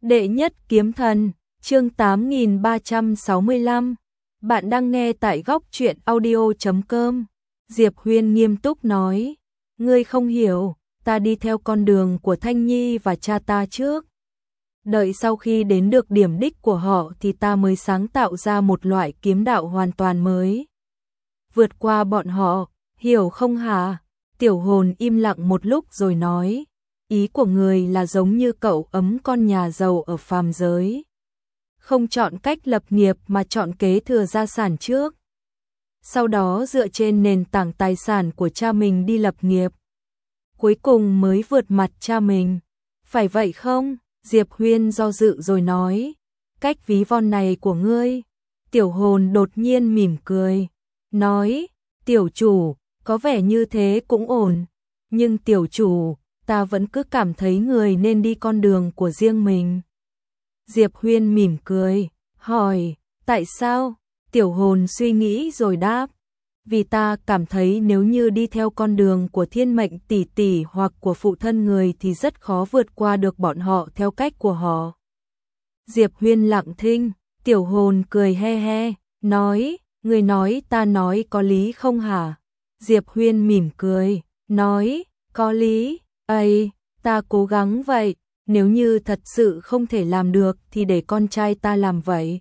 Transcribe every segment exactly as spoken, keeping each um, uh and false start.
Đệ nhất kiếm thần, chương tám nghìn ba trăm sáu mươi lăm. Bạn đang nghe tại góc truyện audio chấm com. Diệp Huyên nghiêm túc nói, ngươi không hiểu, ta đi theo con đường của Thanh Nhi và cha ta trước. Đợi sau khi đến được điểm đích của họ thì ta mới sáng tạo ra một loại kiếm đạo hoàn toàn mới. Vượt qua bọn họ, hiểu không hả? Tiểu hồn im lặng một lúc rồi nói, ý của người là giống như cậu ấm con nhà giàu ở phàm giới. Không chọn cách lập nghiệp mà chọn kế thừa gia sản trước. Sau đó dựa trên nền tảng tài sản của cha mình đi lập nghiệp. Cuối cùng mới vượt mặt cha mình. Phải vậy không? Diệp Huyên do dự rồi nói, cách ví von này của ngươi. Tiểu hồn đột nhiên mỉm cười, nói, tiểu chủ, có vẻ như thế cũng ổn. Nhưng tiểu chủ, ta vẫn cứ cảm thấy người nên đi con đường của riêng mình. Diệp Huyên mỉm cười, hỏi, tại sao? Tiểu hồn suy nghĩ rồi đáp, vì ta cảm thấy nếu như đi theo con đường của thiên mệnh tỷ tỷ hoặc của phụ thân người thì rất khó vượt qua được bọn họ theo cách của họ. Diệp Huyên lặng thinh, tiểu hồn cười he he, nói, người nói ta nói có lý không hả? Diệp Huyên mỉm cười, nói, có lý, ấy, ta cố gắng vậy, nếu như thật sự không thể làm được thì để con trai ta làm vậy.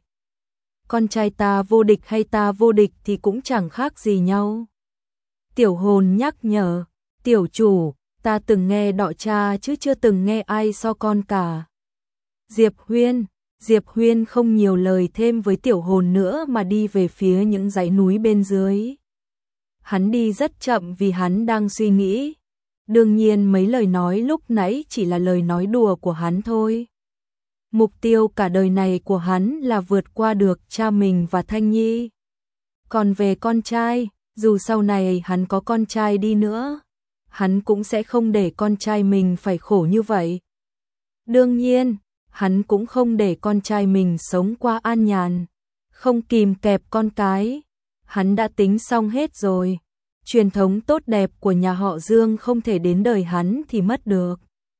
Con trai ta vô địch hay ta vô địch thì cũng chẳng khác gì nhau. Tiểu hồn nhắc nhở, tiểu chủ, ta từng nghe đọ cha chứ chưa từng nghe ai so con cả. Diệp Huyên, Diệp Huyên không nhiều lời thêm với tiểu hồn nữa mà đi về phía những dãy núi bên dưới. Hắn đi rất chậm vì hắn đang suy nghĩ. Đương nhiên mấy lời nói lúc nãy chỉ là lời nói đùa của hắn thôi. Mục tiêu cả đời này của hắn là vượt qua được cha mình và Thanh Nhi. Còn về con trai, dù sau này hắn có con trai đi nữa, hắn cũng sẽ không để con trai mình phải khổ như vậy. Đương nhiên, hắn cũng không để con trai mình sống qua an nhàn, không kìm kẹp con cái. Hắn đã tính xong hết rồi. Truyền thống tốt đẹp của nhà họ Dương không thể đến đời hắn thì mất được.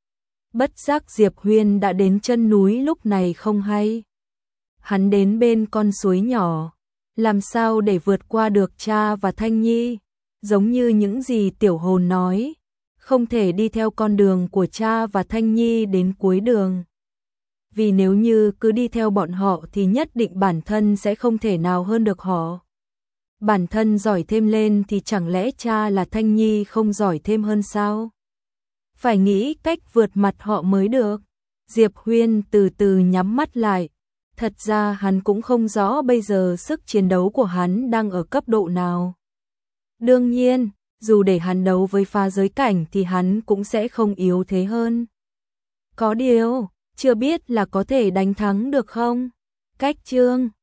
Bất giác Diệp Huyên đã đến chân núi lúc này không hay. Hắn đến bên con suối nhỏ. Làm sao để vượt qua được cha và Thanh Nhi? Giống như những gì tiểu hồn nói, không thể đi theo con đường của cha và Thanh Nhi đến cuối đường. Vì nếu như cứ đi theo bọn họ thì nhất định bản thân sẽ không thể nào hơn được họ. Bản thân giỏi thêm lên thì chẳng lẽ cha là Thanh Nhi không giỏi thêm hơn sao? Phải nghĩ cách vượt mặt họ mới được. Diệp Huyên từ từ nhắm mắt lại. Thật ra hắn cũng không rõ bây giờ sức chiến đấu của hắn đang ở cấp độ nào. Đương nhiên, dù để hắn đấu với phá giới cảnh thì hắn cũng sẽ không yếu thế hơn. Có điều, chưa biết là có thể đánh thắng được không? Cách chương